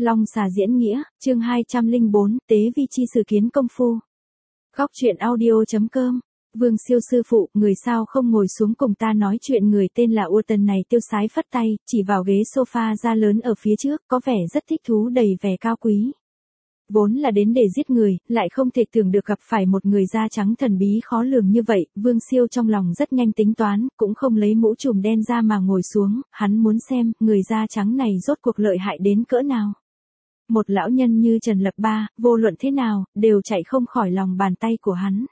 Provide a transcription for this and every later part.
Long xà diễn nghĩa, chương 204, tế vi chi sử kiến công phu. Góc truyện audio.com. Vương Siêu sư phụ, người sao không ngồi xuống cùng ta nói chuyện. Người tên là Ua Tần này tiêu sái phất tay, chỉ vào ghế sofa da lớn ở phía trước, có vẻ rất thích thú đầy vẻ cao quý. Vốn là đến để giết người, lại không thể tưởng được gặp phải một người da trắng thần bí khó lường như vậy. Vương Siêu trong lòng rất nhanh tính toán, cũng không lấy mũ trùm đen ra mà ngồi xuống, hắn muốn xem, người da trắng này rốt cuộc lợi hại đến cỡ nào. Một lão nhân như Trần Lập Ba, vô luận thế nào, đều chạy không khỏi lòng bàn tay của hắn.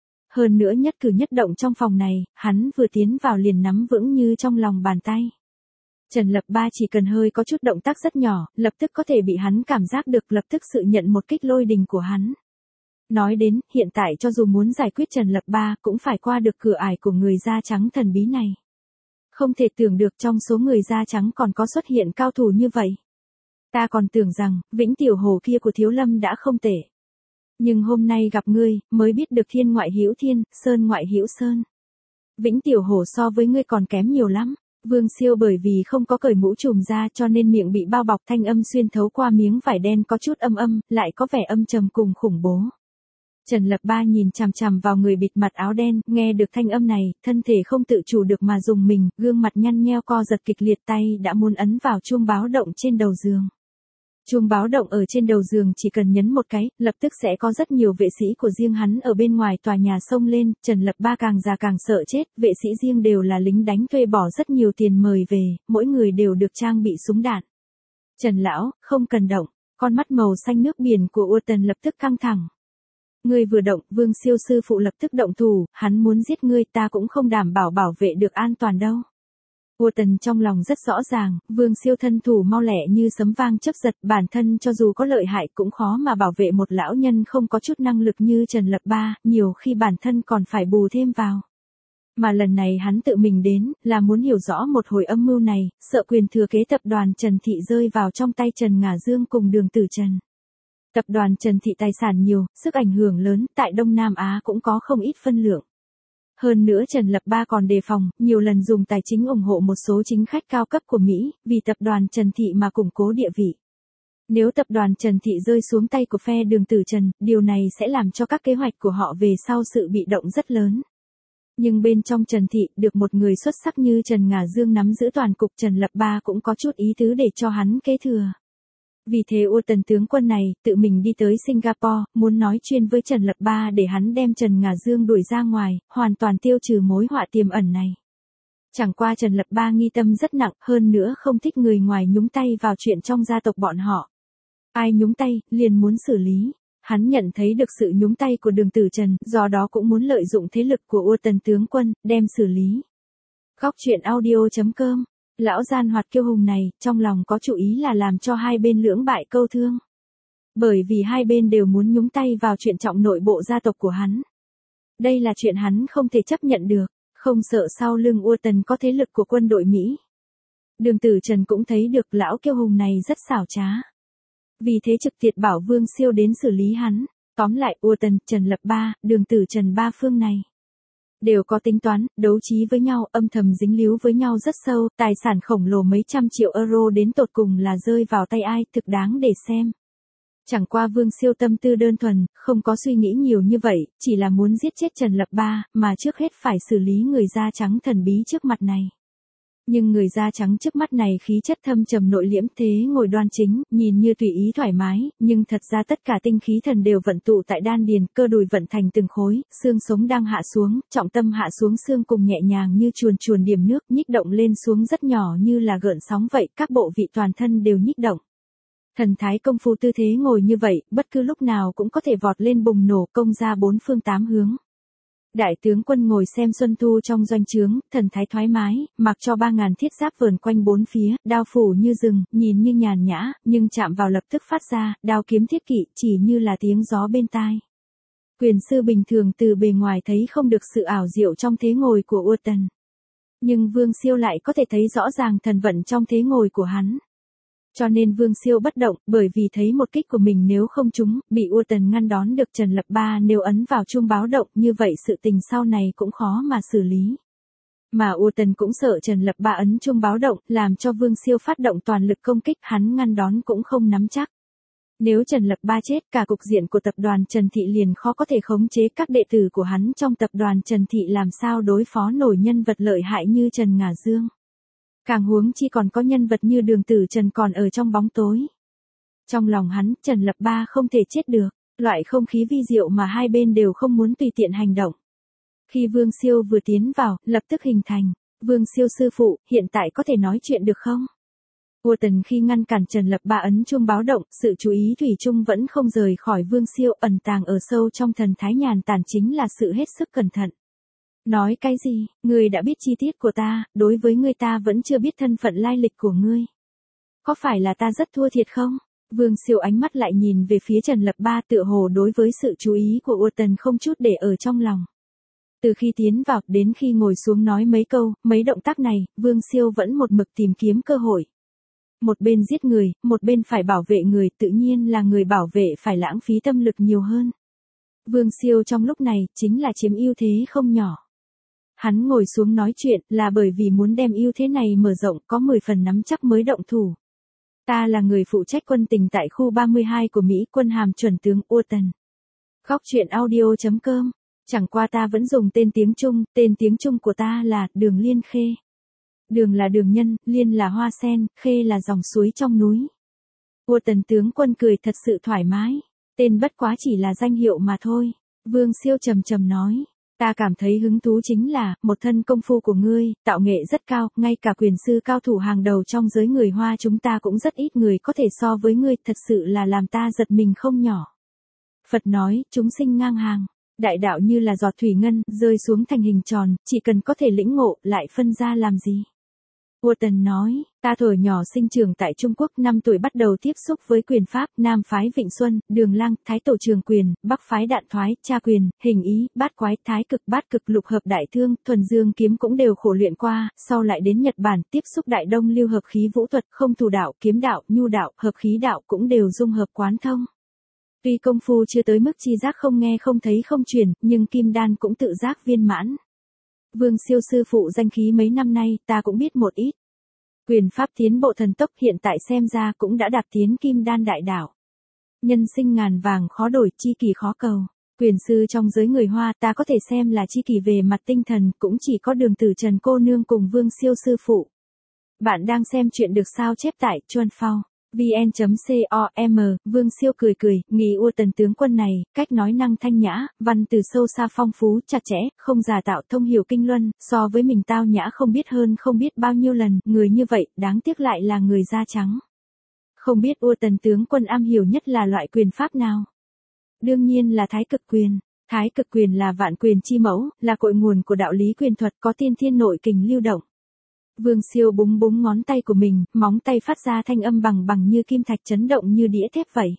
Hơn nữa nhất cử nhất động trong phòng này, hắn vừa tiến vào liền nắm vững như trong lòng bàn tay. Trần Lập Ba chỉ cần hơi có chút động tác rất nhỏ, lập tức có thể bị hắn cảm giác được, lập tức sự nhận một kích lôi đình của hắn. Nói đến, hiện tại cho dù muốn giải quyết Trần Lập Ba cũng phải qua được cửa ải của người da trắng thần bí này. Không thể tưởng được trong số người da trắng còn có xuất hiện cao thủ như vậy. Ta còn tưởng rằng, Vĩnh Tiểu Hồ kia của Thiếu Lâm đã không tệ. Nhưng hôm nay gặp ngươi, mới biết được thiên ngoại hữu thiên, sơn ngoại hữu sơn. Vĩnh Tiểu Hồ so với ngươi còn kém nhiều lắm. Vương Siêu bởi vì không có cởi mũ trùm ra cho nên miệng bị bao bọc, thanh âm xuyên thấu qua miếng vải đen có chút âm, lại có vẻ âm trầm cùng khủng bố. Trần Lập Ba nhìn chằm chằm vào người bịt mặt áo đen, nghe được thanh âm này, thân thể không tự chủ được mà rùng mình, gương mặt nhăn nheo co giật kịch liệt, tay đã muốn ấn vào chuông báo động trên đầu giường. Chuông báo động ở trên đầu giường chỉ cần nhấn một cái, lập tức sẽ có rất nhiều vệ sĩ của riêng hắn ở bên ngoài tòa nhà xông lên. Trần Lập Ba càng già càng sợ chết, vệ sĩ riêng đều là lính đánh thuê bỏ rất nhiều tiền mời về, mỗi người đều được trang bị súng đạn. Trần lão, không cần động, con mắt màu xanh nước biển của Ua Tần lập tức căng thẳng. Ngươi vừa động, Vương Siêu sư phụ lập tức động thủ, hắn muốn giết ngươi, ta cũng không đảm bảo vệ được an toàn đâu. Ua Tần trong lòng rất rõ ràng, Vương Siêu thân thủ mau lẹ như sấm vang chớp giật, bản thân cho dù có lợi hại cũng khó mà bảo vệ một lão nhân không có chút năng lực như Trần Lập Ba, nhiều khi bản thân còn phải bù thêm vào. Mà lần này hắn tự mình đến, là muốn hiểu rõ một hồi âm mưu này, sợ quyền thừa kế tập đoàn Trần Thị rơi vào trong tay Trần Ngà Dương cùng Đường Tử Trần. Tập đoàn Trần Thị tài sản nhiều, sức ảnh hưởng lớn, tại Đông Nam Á cũng có không ít phân lượng. Hơn nữa Trần Lập Ba còn đề phòng, nhiều lần dùng tài chính ủng hộ một số chính khách cao cấp của Mỹ, vì tập đoàn Trần Thị mà củng cố địa vị. Nếu tập đoàn Trần Thị rơi xuống tay của phe Đường Tử Trần, điều này sẽ làm cho các kế hoạch của họ về sau sự bị động rất lớn. Nhưng bên trong Trần Thị, được một người xuất sắc như Trần Ngà Dương nắm giữ toàn cục, Trần Lập Ba cũng có chút ý tứ để cho hắn kế thừa. Vì thế Ua Tần tướng quân này, tự mình đi tới Singapore, muốn nói chuyện với Trần Lập Ba để hắn đem Trần Ngà Dương đuổi ra ngoài, hoàn toàn tiêu trừ mối họa tiềm ẩn này. Chẳng qua Trần Lập Ba nghi tâm rất nặng, hơn nữa không thích người ngoài nhúng tay vào chuyện trong gia tộc bọn họ. Ai nhúng tay, liền muốn xử lý. Hắn nhận thấy được sự nhúng tay của Đường Tử Trần, do đó cũng muốn lợi dụng thế lực của Ua Tần tướng quân, đem xử lý. Góc truyện audio.com. Lão gian hoạt kiêu hùng này, trong lòng có chủ ý là làm cho hai bên lưỡng bại câu thương. Bởi vì hai bên đều muốn nhúng tay vào chuyện trọng nội bộ gia tộc của hắn. Đây là chuyện hắn không thể chấp nhận được, không sợ sau lưng Ua Tần có thế lực của quân đội Mỹ. Đường Tử Trần cũng thấy được lão kiêu hùng này rất xảo trá. Vì thế trực tiếp bảo Vương Siêu đến xử lý hắn. Tóm lại Ua Tần, Trần Lập Ba, Đường Tử Trần ba phương này đều có tính toán, đấu trí với nhau, âm thầm dính líu với nhau rất sâu, tài sản khổng lồ mấy trăm triệu euro đến tột cùng là rơi vào tay ai, thực đáng để xem. Chẳng qua Vương Siêu tâm tư đơn thuần, không có suy nghĩ nhiều như vậy, chỉ là muốn giết chết Trần Lập Ba, mà trước hết phải xử lý người da trắng thần bí trước mặt này. Nhưng người da trắng trước mắt này khí chất thâm trầm nội liễm, thế ngồi đoan chính, nhìn như tùy ý thoải mái, nhưng thật ra tất cả tinh khí thần đều vận tụ tại đan điền, cơ đùi vận thành từng khối, xương sống đang hạ xuống, trọng tâm hạ xuống xương cùng nhẹ nhàng như chuồn chuồn điểm nước, nhích động lên xuống rất nhỏ như là gợn sóng vậy, các bộ vị toàn thân đều nhích động. Thần thái công phu tư thế ngồi như vậy, bất cứ lúc nào cũng có thể vọt lên bùng nổ, công ra bốn phương tám hướng. Đại tướng quân ngồi xem xuân thu trong doanh trướng, thần thái thoải mái, mặc cho 3.000 thiết giáp vờn quanh bốn phía, đao phủ như rừng, nhìn như nhàn nhã, nhưng chạm vào lập tức phát ra, đao kiếm thiết kỵ, chỉ như là tiếng gió bên tai. Quyền sư bình thường từ bề ngoài thấy không được sự ảo diệu trong thế ngồi của Ua Tần. Nhưng Vương Siêu lại có thể thấy rõ ràng thần vận trong thế ngồi của hắn. Cho nên Vương Siêu bất động, bởi vì thấy một kích của mình nếu không trúng, bị Ua Tần ngăn đón được. Trần Lập Ba nếu ấn vào chuông báo động, như vậy sự tình sau này cũng khó mà xử lý. Mà U Tần cũng sợ Trần Lập Ba ấn chuông báo động, làm cho Vương Siêu phát động toàn lực công kích, hắn ngăn đón cũng không nắm chắc. Nếu Trần Lập Ba chết, cả cục diện của tập đoàn Trần Thị liền khó có thể khống chế, các đệ tử của hắn trong tập đoàn Trần Thị làm sao đối phó nổi nhân vật lợi hại như Trần Ngà Dương. Càng huống chi còn có nhân vật như Đường Tử Trần còn ở trong bóng tối. Trong lòng hắn, Trần Lập Ba không thể chết được, loại không khí vi diệu mà hai bên đều không muốn tùy tiện hành động. Khi Vương Siêu vừa tiến vào, lập tức hình thành. Vương Siêu sư phụ, hiện tại có thể nói chuyện được không? U Tần khi ngăn cản Trần Lập Ba ấn chuông báo động, sự chú ý thủy chung vẫn không rời khỏi Vương Siêu, ẩn tàng ở sâu trong thần thái nhàn tản chính là sự hết sức cẩn thận. Nói cái gì, ngươi đã biết chi tiết của ta, đối với ngươi ta vẫn chưa biết thân phận lai lịch của ngươi. Có phải là ta rất thua thiệt không? Vương Siêu ánh mắt lại nhìn về phía Trần Lập Ba, tựa hồ đối với sự chú ý của U Tần không chút để ở trong lòng. Từ khi tiến vào, đến khi ngồi xuống nói mấy câu, mấy động tác này, Vương Siêu vẫn một mực tìm kiếm cơ hội. Một bên giết người, một bên phải bảo vệ người, tự nhiên là người bảo vệ phải lãng phí tâm lực nhiều hơn. Vương Siêu trong lúc này, chính là chiếm ưu thế không nhỏ. Hắn ngồi xuống nói chuyện, là bởi vì muốn đem ưu thế này mở rộng, có 10 phần nắm chắc mới động thủ. Ta là người phụ trách quân tình tại khu 32 của Mỹ, quân hàm chuẩn tướng U Tần. Góc truyện audio.com. Chẳng qua ta vẫn dùng tên tiếng Trung của ta là Đường Liên Khê. Đường là đường nhân, liên là hoa sen, khê là dòng suối trong núi. U Tần tướng quân cười thật sự thoải mái. Tên bất quá chỉ là danh hiệu mà thôi. Vương Siêu trầm trầm nói. Ta cảm thấy hứng thú chính là, một thân công phu của ngươi, tạo nghệ rất cao, ngay cả quyền sư cao thủ hàng đầu trong giới người Hoa chúng ta cũng rất ít người có thể so với ngươi, thật sự là làm ta giật mình không nhỏ. Phật nói, chúng sinh ngang hàng. Đại đạo như là giọt thủy ngân, rơi xuống thành hình tròn, chỉ cần có thể lĩnh ngộ, lại phân ra làm gì. U Tần nói, ta thuở nhỏ sinh trưởng tại Trung Quốc, 5 tuổi bắt đầu tiếp xúc với quyền pháp, Nam phái Vịnh Xuân, Đường Lăng, Thái Tổ Trường Quyền, Bắc phái Đạn Thoái, Tra Quyền, Hình Ý, Bát Quái, Thái Cực, Bát Cực, Lục Hợp Đại Thương, Thuần Dương Kiếm cũng đều khổ luyện qua, sau lại đến Nhật Bản, tiếp xúc Đại Đông Lưu hợp khí vũ thuật, không thủ đạo, kiếm đạo, nhu đạo, hợp khí đạo cũng đều dung hợp quán thông. Tuy công phu chưa tới mức chi giác không nghe không thấy không truyền, nhưng kim đan cũng tự giác viên mãn. Vương Siêu sư phụ danh khí mấy năm nay, ta cũng biết một ít. Quyền pháp tiến bộ thần tốc, hiện tại xem ra cũng đã đạt tiến kim đan đại đạo. Nhân sinh ngàn vàng khó đổi, chi kỳ khó cầu. Quyền sư trong giới người Hoa ta có thể xem là chi kỳ về mặt tinh thần, cũng chỉ có Đường Tử Trần cô nương cùng Vương Siêu sư phụ. Bạn đang xem chuyện được sao chép tại Chuan Phao. vn.com. Vương Siêu cười cười, nghĩ U Tần tướng quân này, cách nói năng thanh nhã, văn từ sâu xa phong phú, chặt chẽ, không giả tạo, thông hiểu kinh luân, so với mình tao nhã không biết hơn không biết bao nhiêu lần, người như vậy, đáng tiếc lại là người da trắng. Không biết U Tần tướng quân am hiểu nhất là loại quyền pháp nào? Đương nhiên là Thái Cực Quyền. Thái Cực Quyền là vạn quyền chi mẫu, là cội nguồn của đạo lý quyền thuật, có tiên thiên nội kình lưu động. Vương Siêu búng búng ngón tay của mình, móng tay phát ra thanh âm bằng bằng như kim thạch, chấn động như đĩa thép vậy.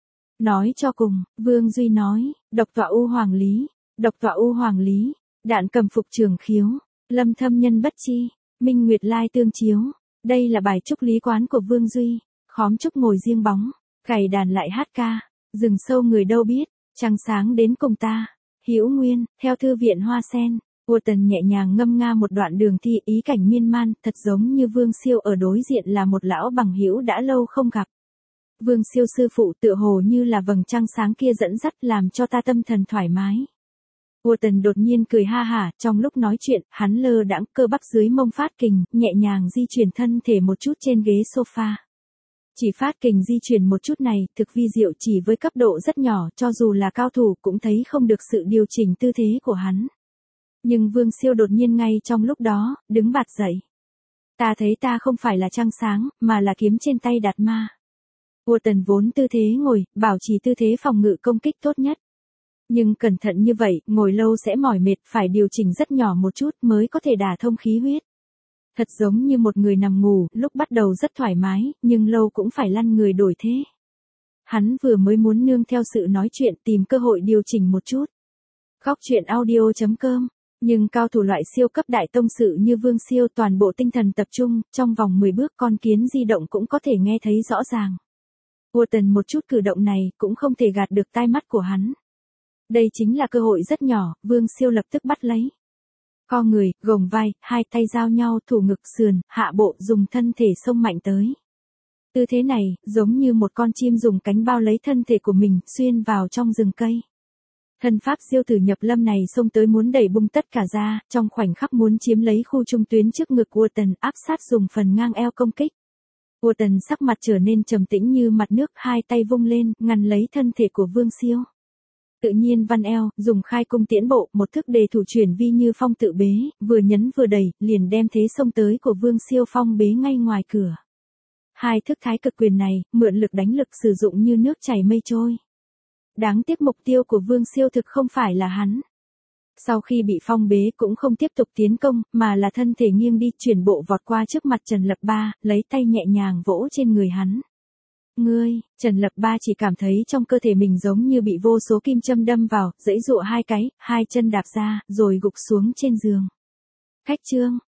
Nói cho cùng, Vương Duy nói, độc tọa U Hoàng Lý, độc tọa U Hoàng Lý, đạn cầm phục trường khiếu, lâm thâm nhân bất chi, minh nguyệt lai tương chiếu. Đây là bài trúc lý quán của Vương Duy. Khóm trúc ngồi riêng bóng, cày đàn lại hát ca, rừng sâu người đâu biết, trăng sáng đến cùng ta. Hữu Nguyên, theo thư viện Hoa Sen. U Tần nhẹ nhàng ngâm nga một đoạn đường thi, ý cảnh miên man, thật giống như Vương Siêu ở đối diện là một lão bằng hữu đã lâu không gặp. Vương Siêu sư phụ tựa hồ như là vầng trăng sáng kia dẫn dắt, làm cho ta tâm thần thoải mái. U Tần đột nhiên cười ha hả, trong lúc nói chuyện, hắn lơ đãng, cơ bắp dưới mông phát kình, nhẹ nhàng di chuyển thân thể một chút trên ghế sofa. Chỉ phát kình di chuyển một chút này, thực vi diệu, chỉ với cấp độ rất nhỏ, cho dù là cao thủ cũng thấy không được sự điều chỉnh tư thế của hắn. Nhưng Vương Siêu đột nhiên ngay trong lúc đó, đứng bạt dậy. Ta thấy ta không phải là trăng sáng, mà là kiếm trên tay Đạt Ma. U Tần vốn tư thế ngồi, bảo trì tư thế phòng ngự công kích tốt nhất. Nhưng cẩn thận như vậy, ngồi lâu sẽ mỏi mệt, phải điều chỉnh rất nhỏ một chút mới có thể đả thông khí huyết. Thật giống như một người nằm ngủ, lúc bắt đầu rất thoải mái, nhưng lâu cũng phải lăn người đổi thế. Hắn vừa mới muốn nương theo sự nói chuyện tìm cơ hội điều chỉnh một chút. Góc truyện audio.com. Nhưng cao thủ loại siêu cấp đại tông sự như Vương Siêu toàn bộ tinh thần tập trung, trong vòng 10 bước con kiến di động cũng có thể nghe thấy rõ ràng. U Tần một chút cử động này cũng không thể gạt được tai mắt của hắn. Đây chính là cơ hội rất nhỏ, Vương Siêu lập tức bắt lấy. Co người, gồng vai, hai tay giao nhau thủ ngực sườn, hạ bộ dùng thân thể xông mạnh tới. Tư thế này, giống như một con chim dùng cánh bao lấy thân thể của mình, xuyên vào trong rừng cây. Thân pháp siêu tử nhập lâm này xông tới muốn đẩy bung tất cả ra, trong khoảnh khắc muốn chiếm lấy khu trung tuyến trước ngực Uotan, áp sát dùng phần ngang eo công kích. Uotan sắc mặt trở nên trầm tĩnh như mặt nước, hai tay vung lên, ngăn lấy thân thể của Vương Siêu. Tự nhiên văn eo, dùng khai cung tiễn bộ, một thức đề thủ chuyển vi như phong tự bế, vừa nhấn vừa đẩy, liền đem thế xông tới của Vương Siêu phong bế ngay ngoài cửa. Hai thức thái cực quyền này, mượn lực đánh lực sử dụng như nước chảy mây trôi. Đáng tiếc mục tiêu của Vương Siêu thực không phải là hắn. Sau khi bị phong bế cũng không tiếp tục tiến công, mà là thân thể nghiêng đi chuyển bộ vọt qua trước mặt Trần Lập Ba, lấy tay nhẹ nhàng vỗ trên người hắn. Ngươi, Trần Lập Ba chỉ cảm thấy trong cơ thể mình giống như bị vô số kim châm đâm vào, giãy giụa hai cái, hai chân đạp ra, rồi gục xuống trên giường. Khách trương,